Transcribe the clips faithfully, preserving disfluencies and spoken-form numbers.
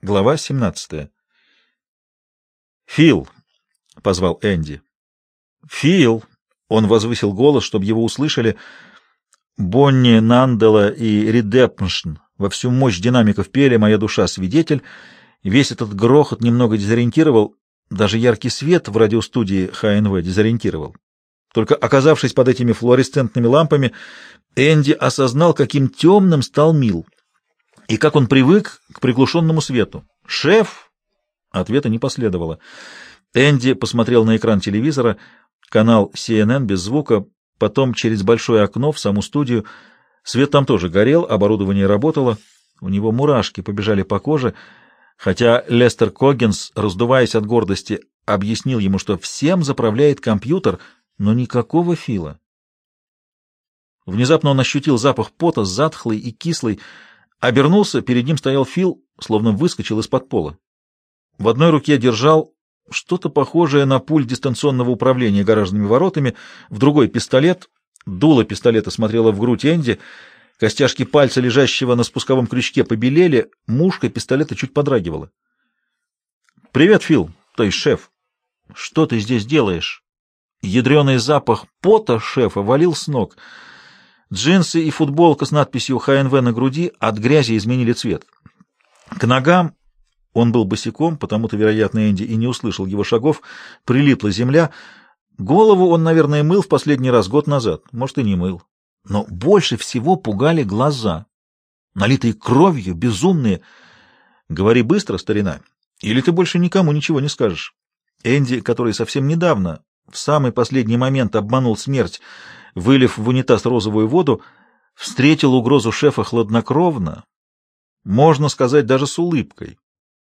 Глава семнадцатая. «Фил!» — позвал Энди. «Фил!» — он возвысил голос, чтобы его услышали. Бонни, Нандела и Редемпшн во всю мощь динамиков пели «Моя душа свидетель». Весь этот грохот немного дезориентировал, даже яркий свет в радиостудии Ха Эн В дезориентировал. Только оказавшись под этими флуоресцентными лампами, Энди осознал, каким темным стал Мил, и как он привык к приглушенному свету. «Шеф!» Ответа не последовало. Энди посмотрел на экран телевизора, канал Си Эн Эн без звука, потом через большое окно в саму студию. Свет там тоже горел, оборудование работало. У него мурашки побежали по коже, хотя Лестер Коггинс, раздуваясь от гордости, объяснил ему, что всем заправляет компьютер, но никакого Фила. Внезапно он ощутил запах пота, затхлый и кислый. Обернулся, перед ним стоял Фил, словно выскочил из-под пола. В одной руке держал что-то похожее на пульт дистанционного управления гаражными воротами, в другой — пистолет. Дуло пистолета смотрело в грудь Энди, костяшки пальца, лежащего на спусковом крючке, побелели, мушка пистолета чуть подрагивала. «Привет, Фил, то есть шеф. Что ты здесь делаешь?» Ядреный запах пота шефа валил с ног. Джинсы и футболка с надписью Ха Эн В на груди от грязи изменили цвет. К ногам, он был босиком, потому-то, вероятно, Энди и не услышал его шагов, прилипла земля. Голову он, наверное, мыл в последний раз год назад, может, и не мыл. Но больше всего пугали глаза, налитые кровью, безумные. «Говори быстро, старина, или ты больше никому ничего не скажешь». Энди, который совсем недавно, в самый последний момент обманул смерть, вылив в унитаз розовую воду, встретил угрозу шефа хладнокровно, можно сказать, даже с улыбкой.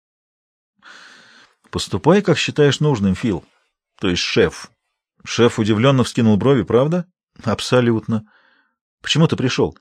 «Поступай, как считаешь нужным, Фил, то есть шеф». Шеф удивленно вскинул брови. «Правда?» «Абсолютно. Почему ты пришел?»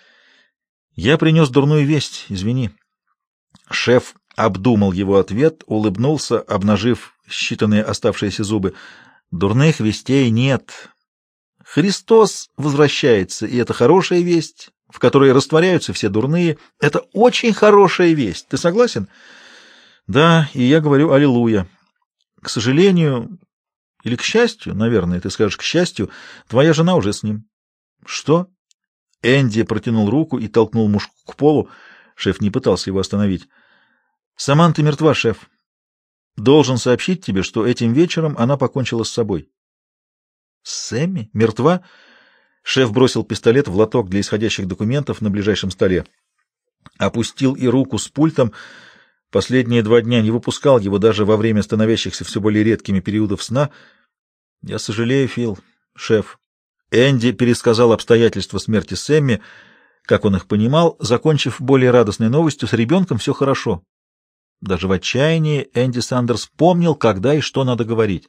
«Я принес дурную весть, извини». Шеф обдумал его ответ, улыбнулся, обнажив считанные оставшиеся зубы. «Дурных вестей нет. Христос возвращается, и это хорошая весть, в которой растворяются все дурные. Это очень хорошая весть. Ты согласен?» «Да, и я говорю аллилуйя. К сожалению, или к счастью, наверное, ты скажешь к счастью, твоя жена уже с ним». «Что?» Энди протянул руку и толкнул мушку к полу. Шеф не пытался его остановить. «Саманта мертва, шеф. Должен сообщить тебе, что этим вечером она покончила с собой». «Сэмми? Мертва?» Шеф бросил пистолет в лоток для исходящих документов на ближайшем столе. Опустил и руку с пультом. Последние два дня не выпускал его даже во время становящихся все более редкими периодов сна. «Я сожалею, Фил, шеф». Энди пересказал обстоятельства смерти Сэмми, как он их понимал, закончив более радостной новостью: с ребенком все хорошо. Даже в отчаянии Энди Сандерс помнил, когда и что надо говорить.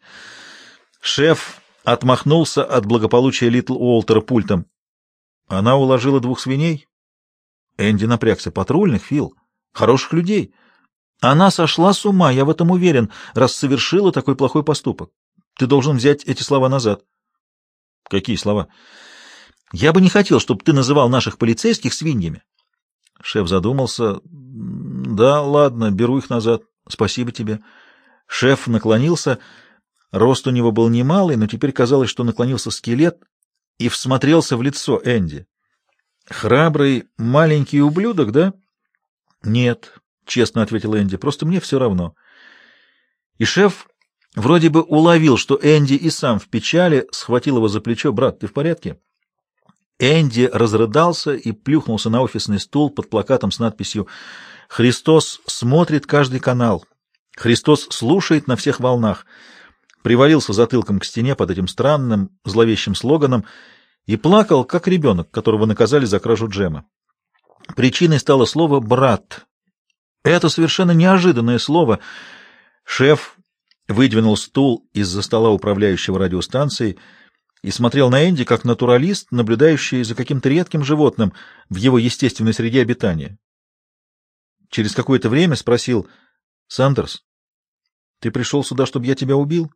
Шеф отмахнулся от благополучия Литл Уолтера пультом. «Она уложила двух свиней?» Энди напрягся. «Патрульных, Фил? Хороших людей. Она сошла с ума, я в этом уверен, раз совершила такой плохой поступок. Ты должен взять эти слова назад». «Какие слова?» «Я бы не хотел, чтобы ты называл наших полицейских свиньями». Шеф задумался. «Да, ладно, беру их назад. Спасибо тебе». Шеф наклонился. Рост у него был немалый, но теперь казалось, что наклонился скелет, и всмотрелся в лицо Энди. «Храбрый маленький ублюдок, да?» «Нет», — честно ответил Энди, — «просто мне все равно». И шеф вроде бы уловил, что Энди и сам в печали, схватил его за плечо. «Брат, ты в порядке?» Энди разрыдался и плюхнулся на офисный стул под плакатом с надписью «Христос смотрит каждый канал. Христос слушает на всех волнах». Привалился затылком к стене под этим странным, зловещим слоганом и плакал, как ребенок, которого наказали за кражу джема. Причиной стало слово «брат». Это совершенно неожиданное слово. Шеф выдвинул стул из-за стола управляющего радиостанцией и смотрел на Энди как натуралист, наблюдающий за каким-то редким животным в его естественной среде обитания. Через какое-то время спросил: «Сандерс, ты пришел сюда, чтобы я тебя убил?»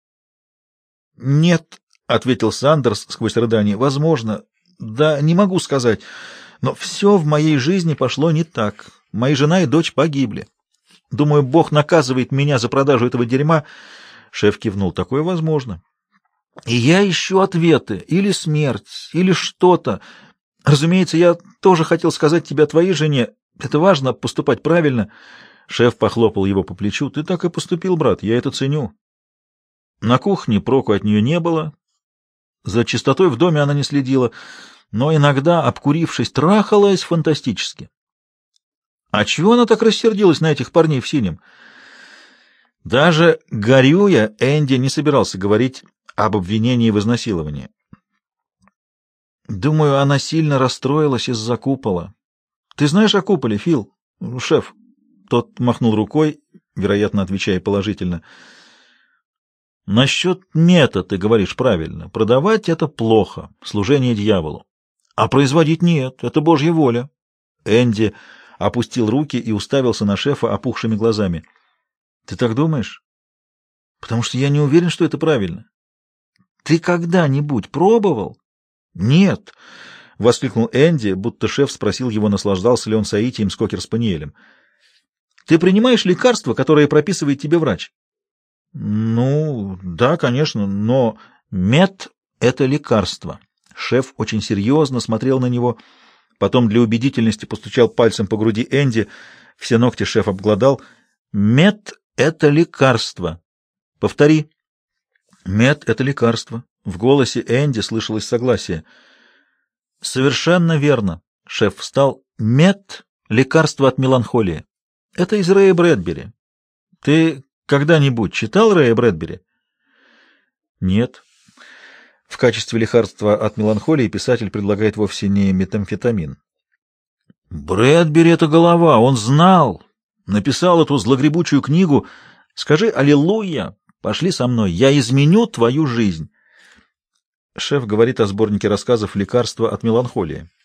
«Нет», — ответил Сандерс сквозь рыдание, — «возможно. Да, не могу сказать. Но все в моей жизни пошло не так. Моя жена и дочь погибли». Думаю, Бог наказывает меня за продажу этого дерьма. Шеф кивнул. Такое возможно. И я ищу ответы. Или смерть, или что-то. Разумеется, я тоже хотел сказать тебе о твоей жене. Это важно, поступать правильно. Шеф похлопал его по плечу. Ты так и поступил, брат, я это ценю. На кухне проку от нее не было. За чистотой в доме она не следила. Но иногда, обкурившись, трахалась фантастически. А чего она так рассердилась на этих парней в синем? Даже горюя, Энди не собирался говорить об обвинении в изнасиловании. Думаю, она сильно расстроилась из-за купола. Ты знаешь о куполе, Фил? Шеф. Тот махнул рукой, вероятно, отвечая положительно. Насчет мета ты говоришь правильно. Продавать — это плохо, служение дьяволу. А производить — нет, это Божья воля. Энди опустил руки и уставился на шефа опухшими глазами. Ты так думаешь? Потому что я не уверен, что это правильно. Ты когда-нибудь пробовал? Нет, — воскликнул Энди, будто шеф спросил его, наслаждался ли он соитием с кокер-спаниелем. Ты принимаешь лекарства, которые прописывает тебе врач? Ну, да, конечно, но мед — это лекарство. Шеф очень серьезно смотрел на него, потом для убедительности постучал пальцем по груди Энди, все ногти шеф обглодал. Мед — это лекарство. Повтори. Мед — это лекарство. В голосе Энди слышалось согласие. Совершенно верно. Шеф встал. Мед — лекарство от меланхолии. Это из Рэя Брэдбери. Ты когда-нибудь читал Рэя Брэдбери? Нет. В качестве лекарства от меланхолии писатель предлагает вовсе не метамфетамин. Брэдбери — это голова, он знал. Написал эту злогребучую книгу. Скажи «Аллилуйя», пошли со мной, я изменю твою жизнь. Шеф говорит о сборнике рассказов «Лекарство от меланхолии».